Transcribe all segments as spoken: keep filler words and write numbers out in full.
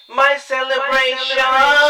My celebration,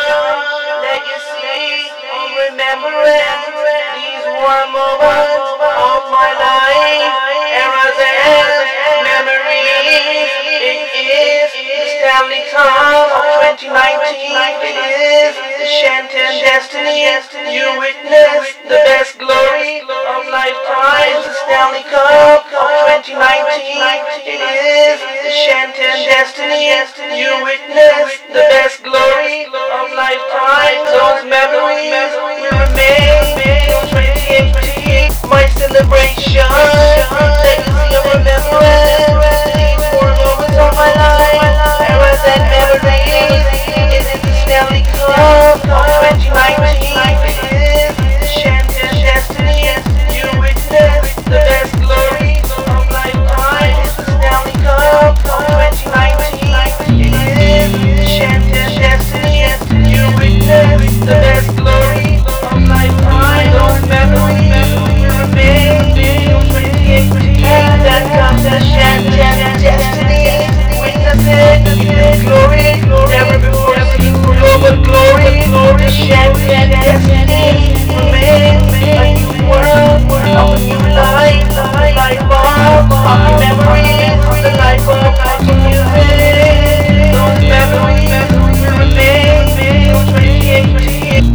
legacy of remembrance, these war moments of my life, eras and memories. It is the Stanley Cup of twenty nineteen. It is the Shenton destiny. You witness the best glory of lifetimes. The Stanley Cup of twenty nineteen. It is the Shenton destiny. You witness the best glory of lifetimes. Those memories will remain till twenty eighteen. My celebration, legacy of remembrance, these four moments of my life, eras and memories. It is the Stanley Cup of twenty nineteen. It is the Shenton destiny. You witness the best glory of lifetime. It's the Stanley Cup of twenty nineteen. It is the Shenton destiny. You witness the best glory of lifetime. Those memories will remain till twenty eighteen. That comes the Shenton destiny. Witness it, the glory, never before seen global glory. The Shenton destiny remains a new world, a new life, the life of happy memories, the life of happy music. Those memories will remain till twenty eighteen.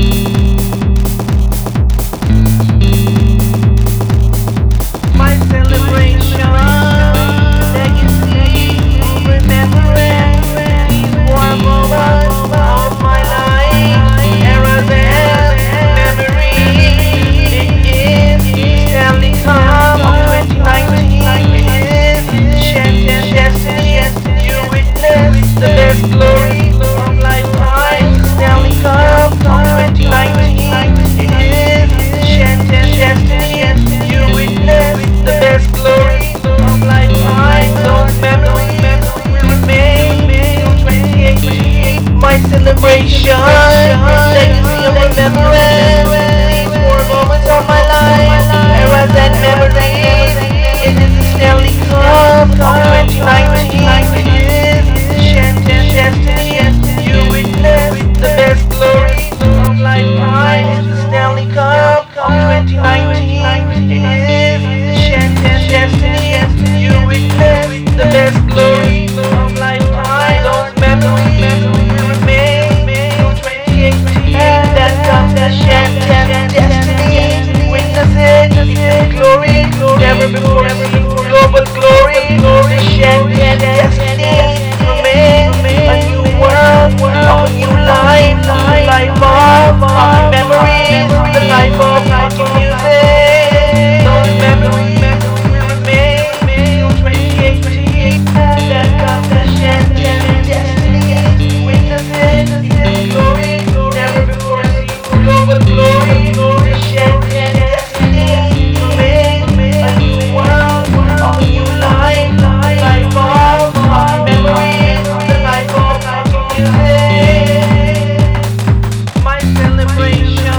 My celebration, legacy of remembrance, these war moments of my life, eras and memories. It is the Stanley Cup of twenty nineteen. It is the Shenton destiny. You witness the best glory of lifetime. The Stanley Cup of twenty nineteen. It is the Shenton destiny. You witness the best glory of lifetime. Those memories will remain till twenty eighteen. My celebration, legacy of remembrance, these four moments of my life, eras and memories. It is the Stanley Cup of twenty nineteen. It is the Shenton destiny. You witness the best glory of lifetime. It's the Stanley Cup of twenty nineteen. It is the Shenton destiny. You witness the best glory of lifetime. Those memories will remain till twenty eighteen. That comes the Shenton destiny. Witness it, the glory, never before seen global glory. The Shenton destiny remains a new world, a new life, the life of happy memories, the life of happy music. Those memories will remain till twenty eighteen. That comes the Shenton destiny. Witness it, the glory, never before seen global glory. The Shenton destiny remains a new world, a new life, the life of happy memories, the life of happy music. My celebration,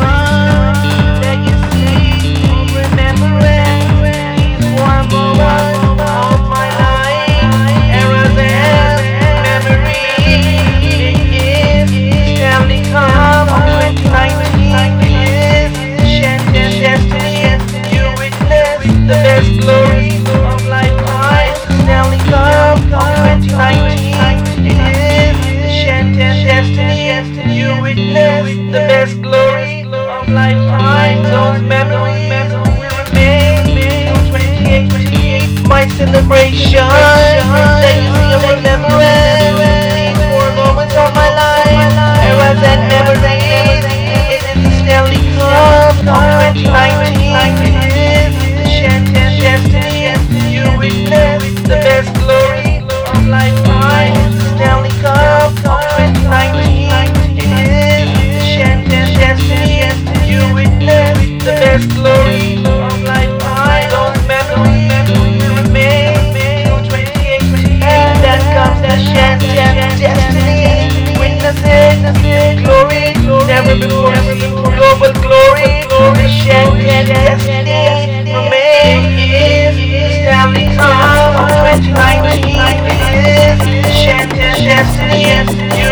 legacy of remembrance, these four moments of my life, eras and memories. It is the Stanley Cup of twenty nineteen. It is the Shenton destiny. You witness the best glory of lifetime. The Stanley Cup of twenty nineteen. It is the Shenton destiny. You witness the best glory of lifetime. Those memories will remain till twenty eighteen. My celebration, legacy of remembrance, these four moments of my life, eras and memories. It is the Stanley Cup of twenty nineteen. It is the Shenton destiny. You witness the best glory of lifetime. It's the Stanley Cup of twenty nineteen. It is the Shenton destiny. You witness the best glory of lifetime. Those memories will remain till twenty eighteen. That comes the Shenton destiny. Witness it, the glory, never before seen global glory. The Shenton destiny remains the Stanley Cup of twenty nineteen. It is the Shenton destiny.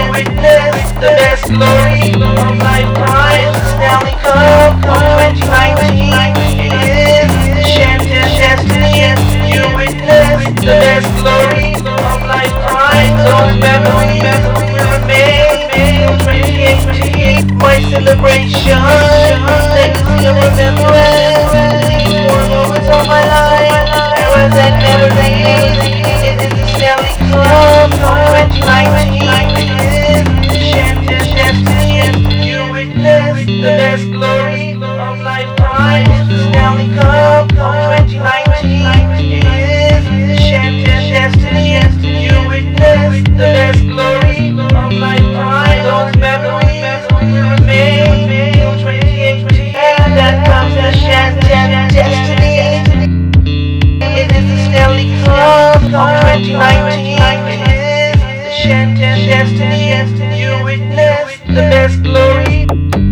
destiny. You witness the best glory.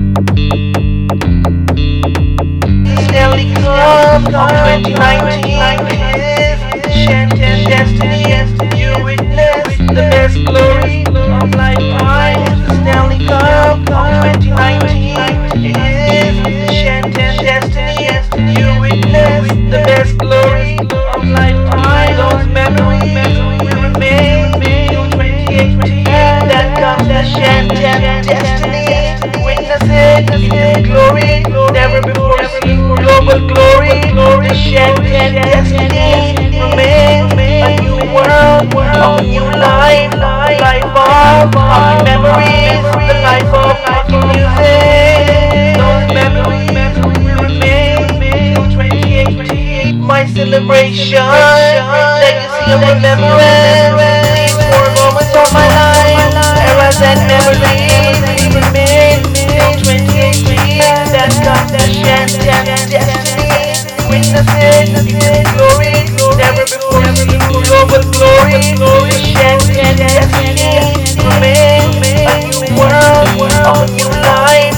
Stanley Cup of twenty nineteen is Shantan destiny. You witness the best glory of lifetime. Stanley Cup of twenty nineteen is Shantan destiny. You witness the best glory of lifetime. Those memories will remain till twenty eighteen. That comes the Shantan destiny. Witness it in glory, never before seen. Global glory, the Shantan destiny. Remain a new world, of a new life, life of happy memories, the life of happy music. Those memories will remain till twenty eighteen. My celebration, legacy of remembrance. These four moments of my life, eras and memories will remain till twenty eighteen. That comes the Shantan destiny. Witness it in glory, never before seen. Global glory, the Shantan destiny. Remain a new world, of a new life.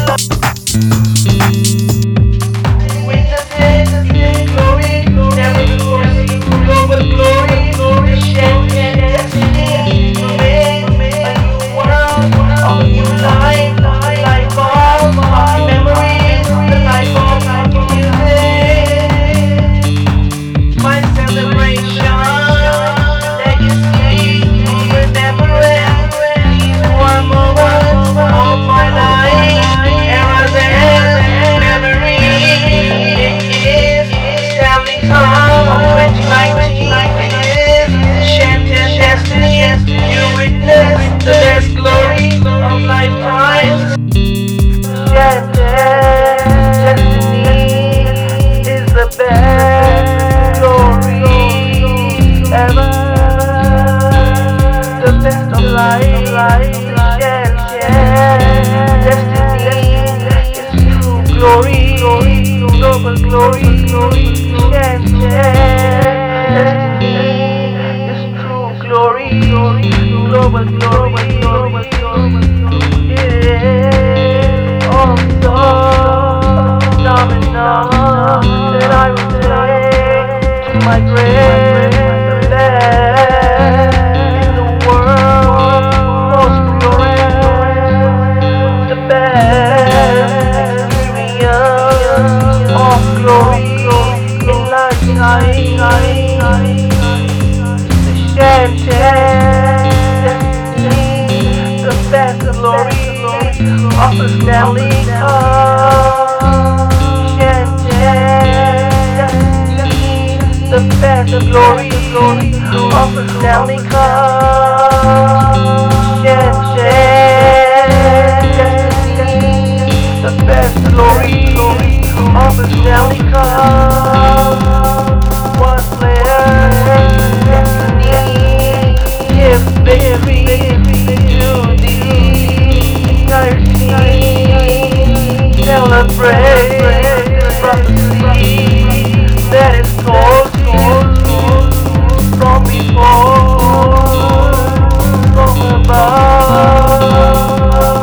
Witness it in glory, never before seen. Global glory, the Shantan destiny. Remain a new world, of a new life. Life of happy memories, the life of happy music. My celebration, legacy, remembrance. These four moments of my life, eras and memories. It is Stanley Cup of twenty nineteen. It is Shantan destiny. You witness the best glory of lifetime. Shantan destiny is the best glory ever. The best of life, Shantan destiny is true glory, global glory. Shantan destiny is true glory, global glory. Yeah, also phenomenon that I will take to my grave. The best in the world, most purest, the best experience of glory in lifetime. The Shantan destiny, the best glory of a Stanley Cup. Shantan destiny, the best glory of a Stanley Cup. Shantan destiny, the best glory of a Stanley Cup. One player destiny gives victory to the entire team. Celebrate the prophecy that is told to you from before, from above.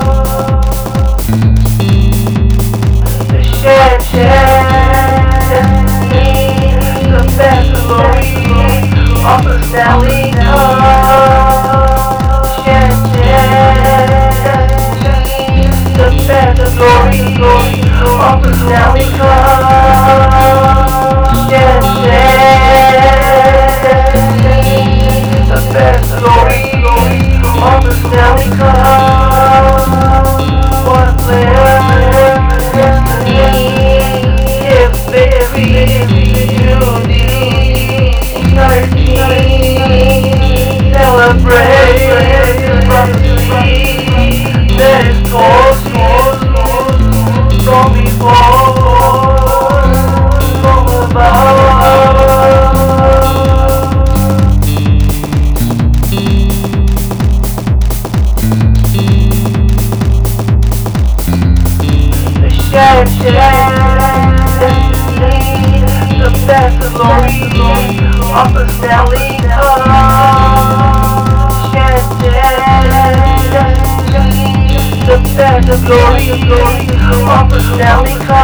The Shantan destiny, the best glory of a Stanley Cup. Shantan destiny, the best glory of a Stanley Cup. Shantan destiny, the best glory of a Stanley Cup. One player destiny gives victory to the entire team. Celebrate the prophecy that is told to you from before, from above. The Shantan destiny, the best glory of a Stanley Cup. Shantan the glory of the Stanley Cup.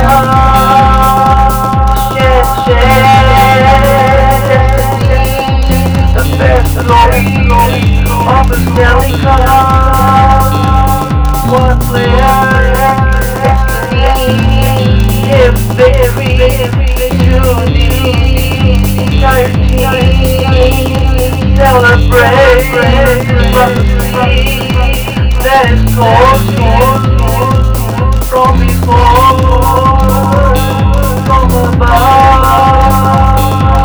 Share, share, destiny, the best glory of the Stanley Cup. One player, destiny, give victory to the entire team. Celebrate the prophecy that is told from before, from above.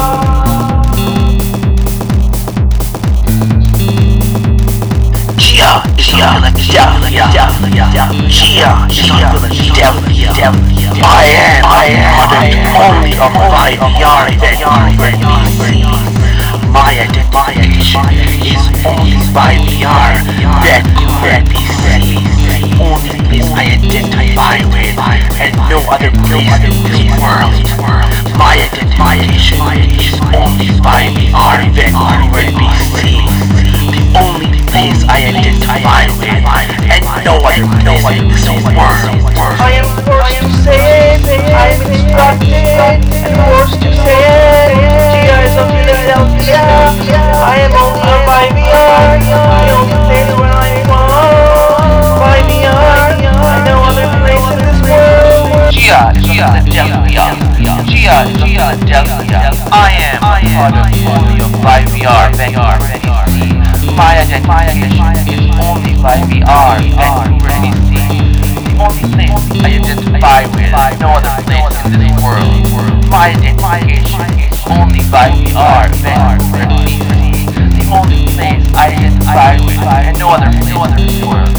Gia is Philadelphia. Gia is Philadelphia. I am, I am product only of five yard that you will be seen. My identification is only by V R that you will be seen. Only place I identify with, and no other place in this world. My identification is only by V R that you will be seen. The only place I identify with, and no other place in this world. I am forced to say it, I'm instructed and forced to say it. Gia is of Philadelphia. I am only a by V R, the only place where I belong. By V R, and no other place in this world. Gia is Philadelphia. Gia is Philadelphia. I am a product only of by V R that you already see. My identification is only by V R that you already see. The only place I identify with, no other place in this world. My identification is only by V R that you already see. The only place I identify with, and no other place in this world.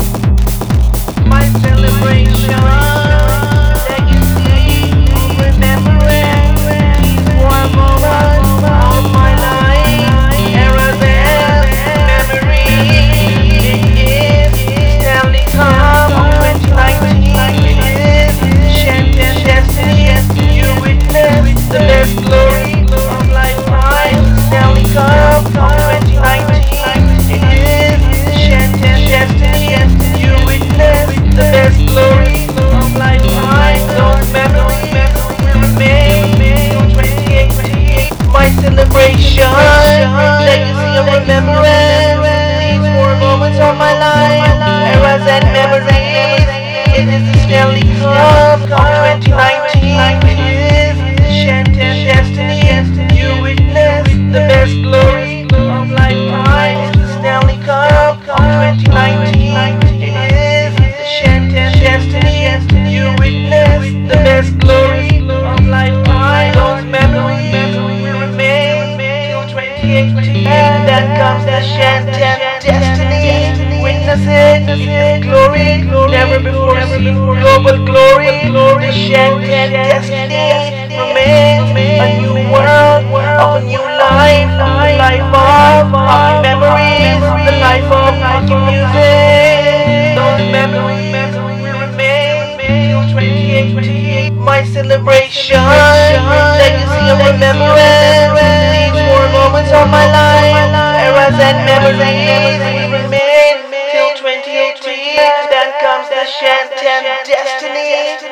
My celebration, legacy, remembering these warm moments of my life, eras and memories. It is Stanley Cup twenty nineteen. It is Shantan destiny. You witness the best glory of lifetime. Stanley Cup twenty nineteen. It is Shantan destiny. You witness the best glory of lifetime. Those memories will remain till twenty eighteen. My celebration, legacy of remembrance. These four moments of my life, eras and memories. It is the Stanley Cup twenty nineteen. It is the Shantan destiny. You witness the best glory of lifetime. It's the Stanley Cup twenty nineteen. It is the Shantan destiny. You witness the best glory of lifetime. Those memories will remain till twenty eighteen. And then comes the Shantan destiny. Witness it, glory, never before seen. Global glory, the Shantan destiny remains a new world of a new life, the life of hockey memories, the life of hockey music. Those memories will remain till twenty eighteen. My celebration, legacy of remembrance. These four moments of my life, eras and memories will remain till twenty eighteen. Then comes the Shantan destiny.